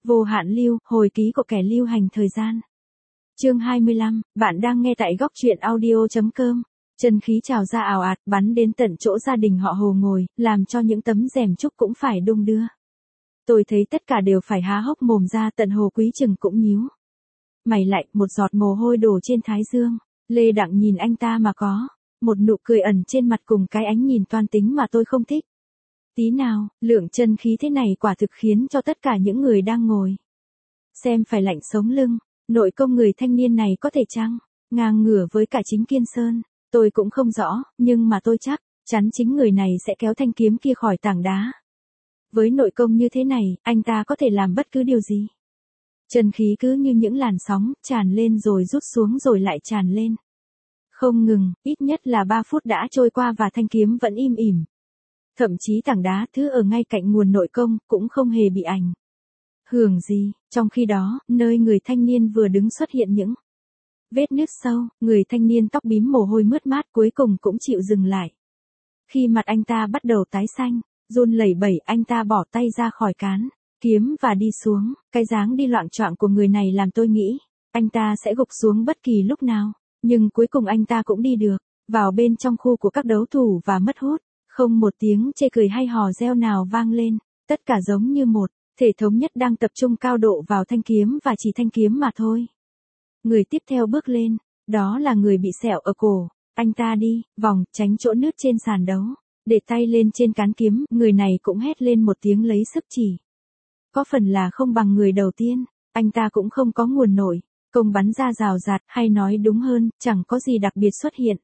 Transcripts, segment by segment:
Vô hạn lưu, hồi ký của kẻ lưu hành thời gian. Chương 25, bạn đang nghe tại góc truyện audio.com. Chân khí trào ra ào ạt, bắn đến tận chỗ gia đình họ Hồ ngồi, làm cho những tấm rèm trúc cũng phải đung đưa. Tôi thấy tất cả đều phải há hốc mồm ra, tận Hồ Quý Trừng cũng nhíu mày lại, một giọt mồ hôi đổ trên thái dương. Lê Đặng nhìn anh ta mà có một nụ cười ẩn trên mặt cùng cái ánh nhìn toan tính mà tôi không thích tí nào. Lượng chân khí thế này quả thực khiến cho tất cả những người đang ngồi xem phải lạnh sống lưng. Nội công người thanh niên này có thể chăng ngang ngửa với cả chính Kiên Sơn? Tôi cũng không rõ, nhưng mà tôi chắc chắn chính người này sẽ kéo thanh kiếm kia khỏi tảng đá. Với nội công như thế này, anh ta có thể làm bất cứ điều gì. Chân khí cứ như những làn sóng, tràn lên rồi rút xuống rồi lại tràn lên. Không ngừng, ít nhất là 3 phút đã trôi qua và thanh kiếm vẫn im ỉm. Thậm chí tảng đá, thứ ở ngay cạnh nguồn nội công, cũng không hề bị ảnh hưởng gì. Trong khi đó, nơi người thanh niên vừa đứng xuất hiện những vết nứt sâu, người thanh niên tóc bím mồ hôi mướt mát cuối cùng cũng chịu dừng lại. Khi mặt anh ta bắt đầu tái xanh, run lẩy bẩy, anh ta bỏ tay ra khỏi cán kiếm và đi xuống. Cái dáng đi loạng choạng của người này làm tôi nghĩ anh ta sẽ gục xuống bất kỳ lúc nào, nhưng cuối cùng anh ta cũng đi được vào bên trong khu của các đấu thủ và mất hút. Không một tiếng chê cười hay hò reo nào vang lên, tất cả giống như một thể thống nhất đang tập trung cao độ vào thanh kiếm và chỉ thanh kiếm mà thôi. Người tiếp theo bước lên, đó là người bị sẹo ở cổ. Anh ta đi vòng tránh chỗ nứt trên sàn đấu, để tay lên trên cán kiếm. Người này cũng hét lên một tiếng lấy sức chỉ có phần là không bằng người đầu tiên. Anh ta cũng không có nguồn nội công bắn ra rào rạt, hay nói đúng hơn, chẳng có gì đặc biệt xuất hiện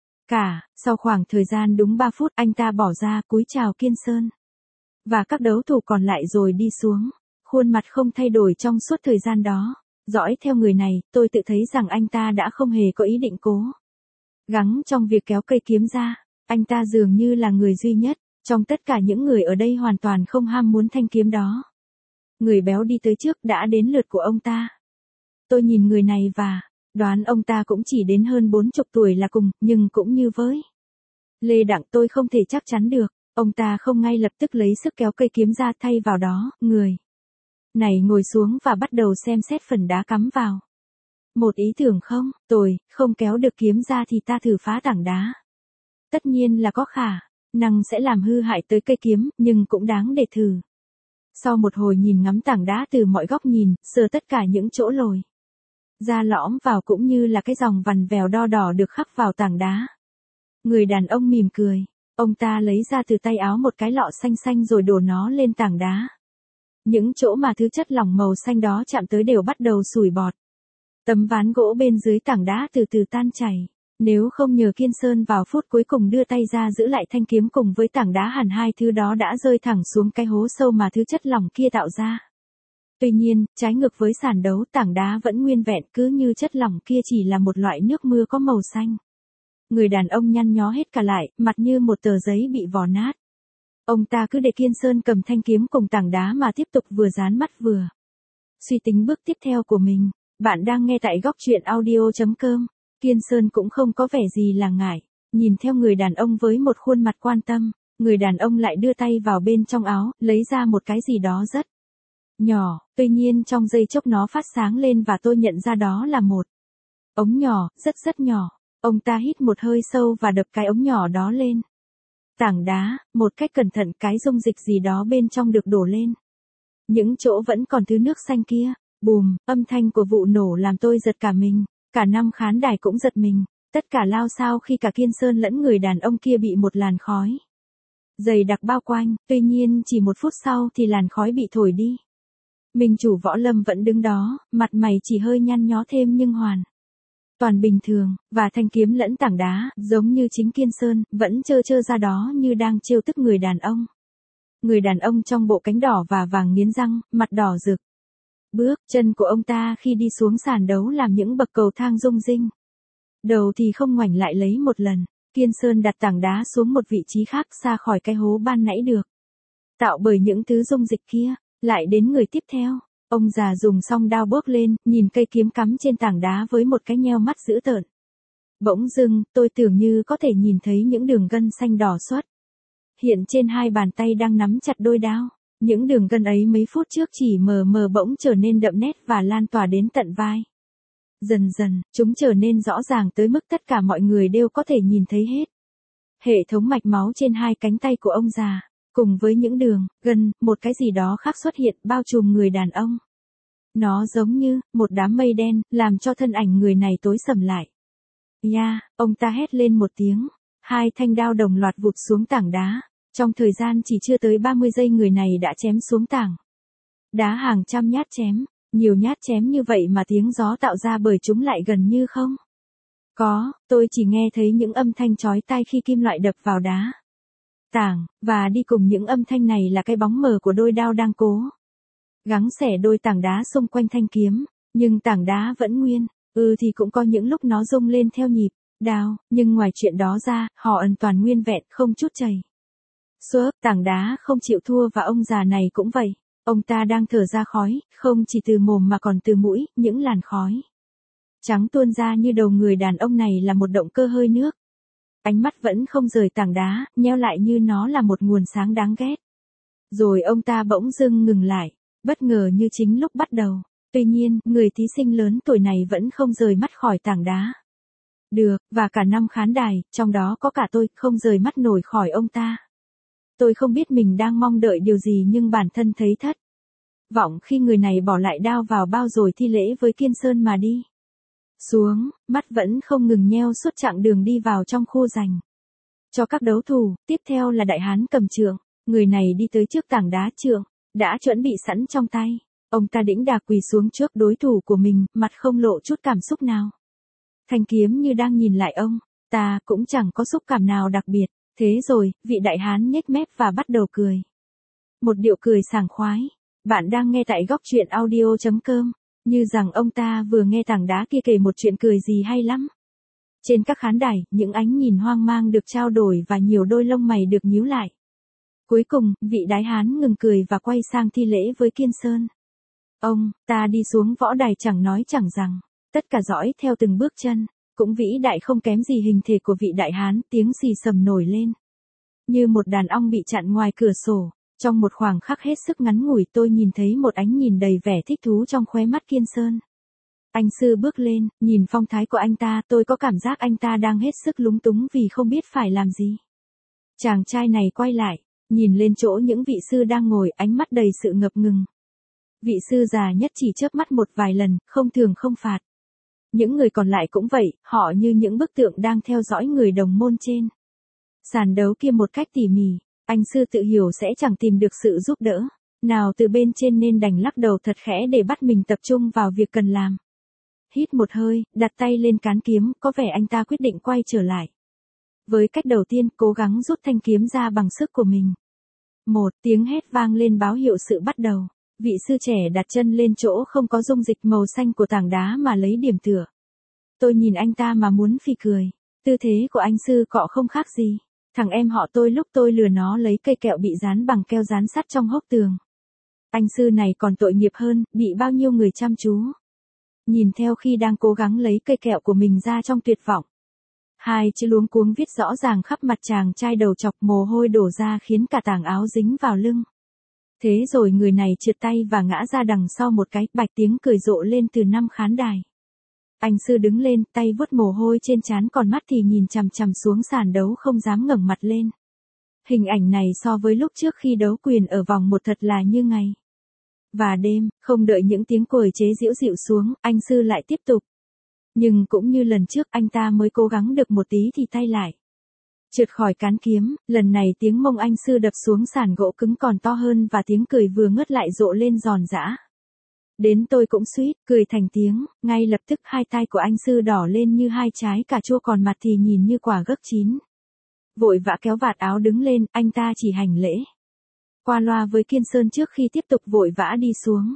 cả. Sau khoảng thời gian đúng 3 phút, anh ta bỏ ra cúi chào Kiên Sơn và các đấu thủ còn lại rồi đi xuống. Khuôn mặt không thay đổi trong suốt thời gian đó. Dõi theo người này, tôi tự thấy rằng anh ta đã không hề có ý định cố gắng trong việc kéo cây kiếm ra. Anh ta dường như là người duy nhất trong tất cả những người ở đây hoàn toàn không ham muốn thanh kiếm đó. Người béo đi tới trước, đã đến lượt của ông ta. Tôi nhìn người này và đoán ông ta cũng chỉ đến hơn 40 tuổi là cùng, nhưng cũng như với Lê Đặng tôi không thể chắc chắn được. Ông ta không ngay lập tức lấy sức kéo cây kiếm ra, thay vào đó, người này ngồi xuống và bắt đầu xem xét phần đá cắm vào. Một ý tưởng không tồi, không kéo được kiếm ra thì ta thử phá tảng đá. Tất nhiên là có khả năng sẽ làm hư hại tới cây kiếm, nhưng cũng đáng để thử. Sau một hồi nhìn ngắm tảng đá từ mọi góc nhìn, sờ tất cả những chỗ lồi ra lõm vào cũng như là cái dòng vằn vèo đo đỏ được khắc vào tảng đá. Người đàn ông mỉm cười. Ông ta lấy ra từ tay áo một cái lọ xanh xanh rồi đổ nó lên tảng đá. Những chỗ mà thứ chất lỏng màu xanh đó chạm tới đều bắt đầu sủi bọt. Tấm ván gỗ bên dưới tảng đá từ từ tan chảy. Nếu không nhờ Kiên Sơn vào phút cuối cùng đưa tay ra giữ lại thanh kiếm cùng với tảng đá, hẳn hai thứ đó đã rơi thẳng xuống cái hố sâu mà thứ chất lỏng kia tạo ra. Tuy nhiên, trái ngược với sàn đấu, tảng đá vẫn nguyên vẹn, cứ như chất lỏng kia chỉ là một loại nước mưa có màu xanh. Người đàn ông nhăn nhó hết cả lại, mặt như một tờ giấy bị vò nát. Ông ta cứ để Kiên Sơn cầm thanh kiếm cùng tảng đá mà tiếp tục vừa dán mắt vừa suy tính bước tiếp theo của mình. Bạn đang nghe tại góc truyện audio.com. Kiên Sơn cũng không có vẻ gì là ngại, nhìn theo người đàn ông với một khuôn mặt quan tâm. Người đàn ông lại đưa tay vào bên trong áo, lấy ra một cái gì đó rất nhỏ, tuy nhiên trong giây chốc nó phát sáng lên và tôi nhận ra đó là một ống nhỏ, rất rất nhỏ. Ông ta hít một hơi sâu và đập cái ống nhỏ đó lên tảng đá, một cách cẩn thận. Cái dung dịch gì đó bên trong được đổ lên những chỗ vẫn còn thứ nước xanh kia. Bùm, âm thanh của vụ nổ làm tôi giật cả mình. Cả năm khán đài cũng giật mình. Tất cả lao sao khi cả Kiên Sơn lẫn người đàn ông kia bị một làn khói dày đặc bao quanh. Tuy nhiên chỉ 1 phút sau thì làn khói bị thổi đi. Minh chủ Võ Lâm vẫn đứng đó, mặt mày chỉ hơi nhăn nhó thêm nhưng hoàn toàn bình thường, và thanh kiếm lẫn tảng đá, giống như chính Kiên Sơn, vẫn trơ trơ ra đó như đang trêu tức người đàn ông. Người đàn ông trong bộ cánh đỏ và vàng nghiến răng, mặt đỏ rực. Bước chân của ông ta khi đi xuống sàn đấu làm những bậc cầu thang rung rinh. Đầu thì không ngoảnh lại lấy một lần. Kiên Sơn đặt tảng đá xuống một vị trí khác xa khỏi cái hố ban nãy được tạo bởi những thứ dung dịch kia. Lại đến người tiếp theo. Ông già dùng song đao bước lên, nhìn cây kiếm cắm trên tảng đá với một cái nheo mắt dữ tợn. Bỗng dưng, tôi tưởng như có thể nhìn thấy những đường gân xanh đỏ xuất hiện trên hai bàn tay đang nắm chặt đôi đao. Những đường gân ấy mấy phút trước chỉ mờ mờ bỗng trở nên đậm nét và lan tỏa đến tận vai. Dần dần, chúng trở nên rõ ràng tới mức tất cả mọi người đều có thể nhìn thấy hết. Hệ thống mạch máu trên hai cánh tay của ông già, cùng với những đường, gân, một cái gì đó khác xuất hiện bao trùm người đàn ông. Nó giống như một đám mây đen, làm cho thân ảnh người này tối sầm lại. Ya, ông ta hét lên một tiếng. Hai thanh đao đồng loạt vụt xuống tảng đá. Trong thời gian chỉ chưa tới 30 giây người này đã chém xuống tảng đá hàng trăm nhát chém. Nhiều nhát chém như vậy mà tiếng gió tạo ra bởi chúng lại gần như không có, tôi chỉ nghe thấy những âm thanh chói tai khi kim loại đập vào đá tảng, và đi cùng những âm thanh này là cái bóng mờ của đôi đao đang cố gắng xẻ đôi tảng đá xung quanh thanh kiếm, nhưng tảng đá vẫn nguyên, thì cũng có những lúc nó rung lên theo nhịp đao, nhưng ngoài chuyện đó ra, họ hoàn toàn nguyên vẹn, không chút chảy xước, tảng đá không chịu thua và ông già này cũng vậy. Ông ta đang thở ra khói, không chỉ từ mồm mà còn từ mũi, những làn khói trắng tuôn ra như đầu người đàn ông này là một động cơ hơi nước. Ánh mắt vẫn không rời tảng đá, nheo lại như nó là một nguồn sáng đáng ghét. Rồi ông ta bỗng dưng ngừng lại, bất ngờ như chính lúc bắt đầu. Tuy nhiên, người thí sinh lớn tuổi này vẫn không rời mắt khỏi tảng đá. Được, và cả năm khán đài, trong đó có cả tôi, không rời mắt nổi khỏi ông ta. Tôi không biết mình đang mong đợi điều gì nhưng bản thân thấy thất vọng khi người này bỏ lại đao vào bao rồi thi lễ với Kiên Sơn mà đi xuống, mắt vẫn không ngừng nheo suốt chặng đường đi vào trong khu dành cho các đấu thủ. Tiếp theo là đại hán cầm trượng, người này đi tới trước tảng đá trượng đã chuẩn bị sẵn trong tay. Ông ta đĩnh đạc quỳ xuống trước đối thủ của mình, mặt không lộ chút cảm xúc nào. Thanh kiếm như đang nhìn lại ông, ta cũng chẳng có xúc cảm nào đặc biệt. Thế rồi, vị đại hán nhếch mép và bắt đầu cười. Một điệu cười sảng khoái. Bạn đang nghe tại góc truyện audio.com, như rằng ông ta vừa nghe tảng đá kia kể một chuyện cười gì hay lắm. Trên các khán đài, những ánh nhìn hoang mang được trao đổi và nhiều đôi lông mày được nhíu lại. Cuối cùng, vị đại hán ngừng cười và quay sang thi lễ với Kiên Sơn. Ông, ta đi xuống võ đài chẳng nói chẳng rằng, tất cả dõi theo từng bước chân. Cũng vĩ đại không kém gì hình thể của vị đại hán, tiếng xì sầm nổi lên. Như một đàn ong bị chặn ngoài cửa sổ, trong một khoảng khắc hết sức ngắn ngủi tôi nhìn thấy một ánh nhìn đầy vẻ thích thú trong khóe mắt Kiên Sơn. Anh sư bước lên, nhìn phong thái của anh ta, tôi có cảm giác anh ta đang hết sức lúng túng vì không biết phải làm gì. Chàng trai này quay lại, nhìn lên chỗ những vị sư đang ngồi, ánh mắt đầy sự ngập ngừng. Vị sư già nhất chỉ chớp mắt một vài lần, không thường không phạt. Những người còn lại cũng vậy, họ như những bức tượng đang theo dõi người đồng môn trên sàn đấu kia một cách tỉ mỉ. Anh sư tự hiểu sẽ chẳng tìm được sự giúp đỡ nào từ bên trên nên đành lắc đầu thật khẽ để bắt mình tập trung vào việc cần làm. Hít một hơi, đặt tay lên cán kiếm, có vẻ anh ta quyết định quay trở lại. Với cách đầu tiên, cố gắng rút thanh kiếm ra bằng sức của mình. Một tiếng hét vang lên báo hiệu sự bắt đầu. Vị sư trẻ đặt chân lên chỗ không có dung dịch màu xanh của tảng đá mà lấy điểm tựa. Tôi nhìn anh ta mà muốn phì cười. Tư thế của anh sư cọ không khác gì thằng em họ tôi lúc tôi lừa nó lấy cây kẹo bị dán bằng keo dán sắt trong hốc tường. Anh sư này còn tội nghiệp hơn, bị bao nhiêu người chăm chú nhìn theo khi đang cố gắng lấy cây kẹo của mình ra trong tuyệt vọng. Hai chữ luống cuống viết rõ ràng khắp mặt chàng trai đầu chọc, mồ hôi đổ ra khiến cả tảng áo dính vào lưng. Thế rồi người này trượt tay và ngã ra đằng sau một cái, bạch tiếng cười rộ lên từ năm khán đài. Anh sư đứng lên, tay vuốt mồ hôi trên trán, còn mắt thì nhìn chằm chằm xuống sàn đấu không dám ngẩng mặt lên. Hình ảnh này so với lúc trước khi đấu quyền ở vòng một thật là như ngày và đêm. Không đợi những tiếng cười chế giễu dịu xuống, anh sư lại tiếp tục. Nhưng cũng như lần trước, anh ta mới cố gắng được một tí thì tay lại trượt khỏi cán kiếm. Lần này tiếng mông anh sư đập xuống sàn gỗ cứng còn to hơn và tiếng cười vừa ngớt lại rộ lên giòn giã. Đến tôi cũng suýt cười thành tiếng, ngay lập tức hai tay của anh sư đỏ lên như hai trái cà chua, còn mặt thì nhìn như quả gấc chín. Vội vã kéo vạt áo đứng lên, anh ta chỉ hành lễ qua loa với Kiên Sơn trước khi tiếp tục vội vã đi xuống.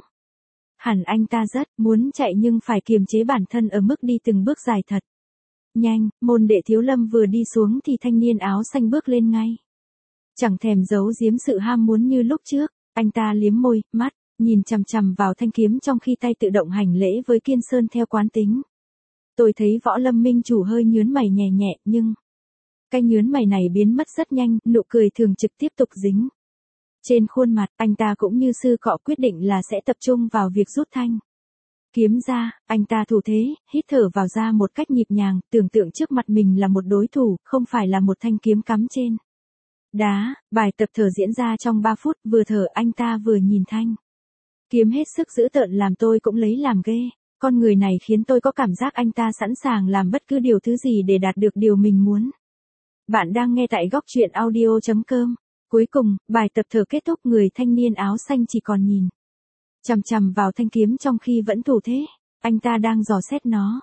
Hẳn anh ta rất muốn chạy nhưng phải kiềm chế bản thân ở mức đi từng bước dài thật nhanh. Môn đệ Thiếu Lâm vừa đi xuống thì thanh niên áo xanh bước lên ngay. Chẳng thèm giấu giếm sự ham muốn như lúc trước, anh ta liếm môi, mắt nhìn chằm chằm vào thanh kiếm trong khi tay tự động hành lễ với Kiên Sơn theo quán tính. Tôi thấy Võ Lâm minh chủ hơi nhướng mày nhẹ nhẹ, nhưng cái nhướng mày này biến mất rất nhanh, nụ cười thường trực tiếp tục dính Trên khuôn mặt, anh ta cũng như sư cọ quyết định là sẽ tập trung vào việc rút thanh kiếm ra, anh ta thủ thế, hít thở vào ra một cách nhịp nhàng, tưởng tượng trước mặt mình là một đối thủ, không phải là một thanh kiếm cắm trên đá. Bài tập thở diễn ra trong 3 phút, vừa thở anh ta vừa nhìn thanh kiếm hết sức dữ tợn làm tôi cũng lấy làm ghê. Con người này khiến tôi có cảm giác anh ta sẵn sàng làm bất cứ điều thứ gì để đạt được điều mình muốn. Bạn đang nghe tại góc truyện audio.com. Cuối cùng, bài tập thở kết thúc, người thanh niên áo xanh chỉ còn nhìn chằm chằm vào thanh kiếm trong khi vẫn thủ thế. Anh ta đang dò xét nó.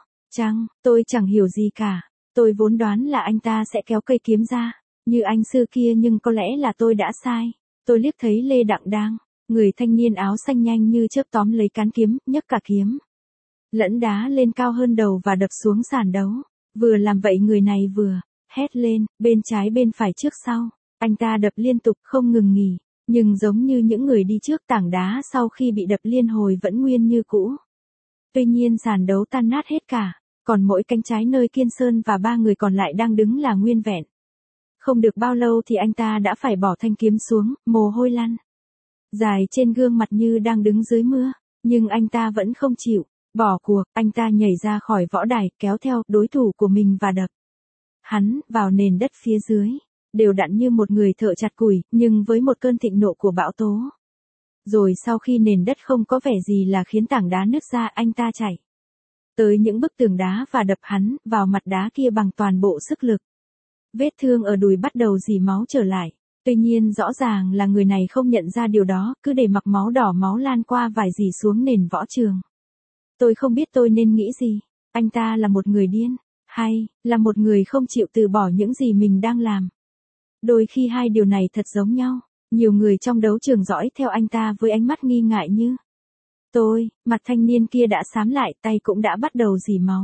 Tôi chẳng hiểu gì cả. Tôi vốn đoán là anh ta sẽ kéo cây kiếm ra, như anh xưa kia, nhưng có lẽ là tôi đã sai. Tôi liếc thấy Lê Đặng đang. Người thanh niên áo xanh nhanh như chớp tóm lấy cán kiếm, nhấc cả kiếm lẫn đá lên cao hơn đầu và đập xuống sàn đấu. Vừa làm vậy người này vừa hét lên, bên trái bên phải trước sau. Anh ta đập liên tục không ngừng nghỉ, nhưng giống như những người đi trước, tảng đá sau khi bị đập liên hồi vẫn nguyên như cũ. Tuy nhiên sàn đấu tan nát hết cả, còn mỗi cánh trái nơi Kiên Sơn và 3 người còn lại đang đứng là nguyên vẹn. Không được bao lâu thì anh ta đã phải bỏ thanh kiếm xuống, mồ hôi lăn dài trên gương mặt như đang đứng dưới mưa, nhưng anh ta vẫn không chịu bỏ cuộc. Anh ta nhảy ra khỏi võ đài, kéo theo đối thủ của mình và đập hắn vào nền đất phía dưới, đều đặn như một người thợ chặt củi, nhưng với một cơn thịnh nộ của bão tố. Rồi sau khi nền đất không có vẻ gì là khiến tảng đá nứt ra, anh ta chạy tới những bức tường đá và đập hắn vào mặt đá kia bằng toàn bộ sức lực. Vết thương ở đùi bắt đầu rỉ máu trở lại. Tuy nhiên rõ ràng là người này không nhận ra điều đó, cứ để mặc máu đỏ máu lan qua vải rỉ xuống nền võ trường. Tôi không biết tôi nên nghĩ gì. Anh ta là một người điên, hay là một người không chịu từ bỏ những gì mình đang làm? Đôi khi hai điều này thật giống nhau. Nhiều người trong đấu trường dõi theo anh ta với ánh mắt nghi ngại như tôi. Mặt thanh niên kia đã xám lại, tay cũng đã bắt đầu rỉ máu.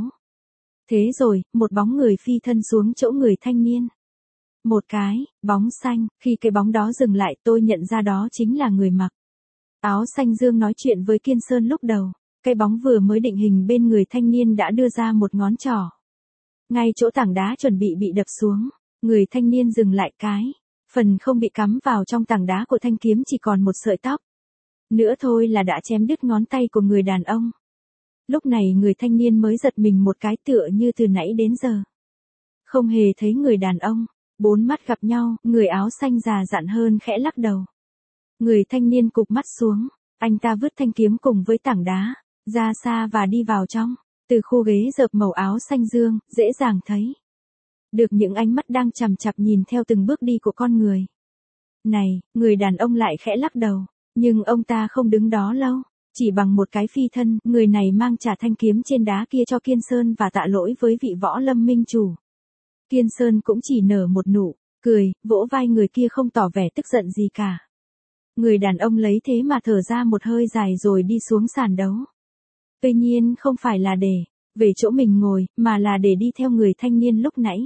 Thế rồi, một bóng người phi thân xuống chỗ người thanh niên. Một cái bóng xanh. Khi cái bóng đó dừng lại, tôi nhận ra đó chính là người mặc áo xanh dương nói chuyện với Kiên Sơn lúc đầu. Cái bóng vừa mới định hình bên người thanh niên đã đưa ra một ngón trỏ ngay chỗ tảng đá chuẩn bị đập xuống. Người thanh niên dừng lại, cái phần không bị cắm vào trong tảng đá của thanh kiếm chỉ còn một sợi tóc nữa thôi là đã chém đứt ngón tay của người đàn ông. Lúc này người thanh niên mới giật mình một cái, tựa như từ nãy đến giờ không hề thấy người đàn ông. 4 mắt gặp nhau, người áo xanh già dặn hơn khẽ lắc đầu. Người thanh niên cụp mắt xuống, anh ta vứt thanh kiếm cùng với tảng đá ra xa và đi vào trong. Từ khu ghế rợp màu áo xanh dương, dễ dàng thấy được những ánh mắt đang chằm chằm nhìn theo từng bước đi của con người này. Người đàn ông lại khẽ lắc đầu, nhưng ông ta không đứng đó lâu. Chỉ bằng một cái phi thân, người này mang trả thanh kiếm trên đá kia cho Kiên Sơn và tạ lỗi với vị võ lâm minh chủ. Kiên Sơn cũng chỉ nở một nụ cười, vỗ vai người kia không tỏ vẻ tức giận gì cả. Người đàn ông lấy thế mà thở ra một hơi dài rồi đi xuống sàn đấu. Tuy nhiên không phải là để về chỗ mình ngồi, mà là để đi theo người thanh niên lúc nãy.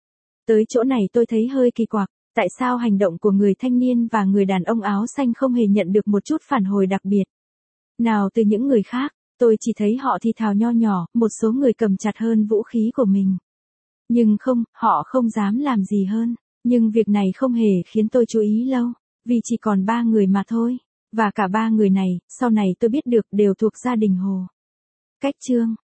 Tới chỗ này tôi thấy hơi kỳ quặc. Tại sao hành động của người thanh niên và người đàn ông áo xanh không hề nhận được một chút phản hồi đặc biệt nào từ những người khác? Tôi chỉ thấy họ thì thào nho nhỏ, một số người cầm chặt hơn vũ khí của mình. Nhưng không, họ không dám làm gì hơn. Nhưng việc này không hề khiến tôi chú ý lâu, vì chỉ còn 3 người mà thôi. Và cả 3 người này, sau này tôi biết được đều thuộc gia đình Hồ Cách Trương.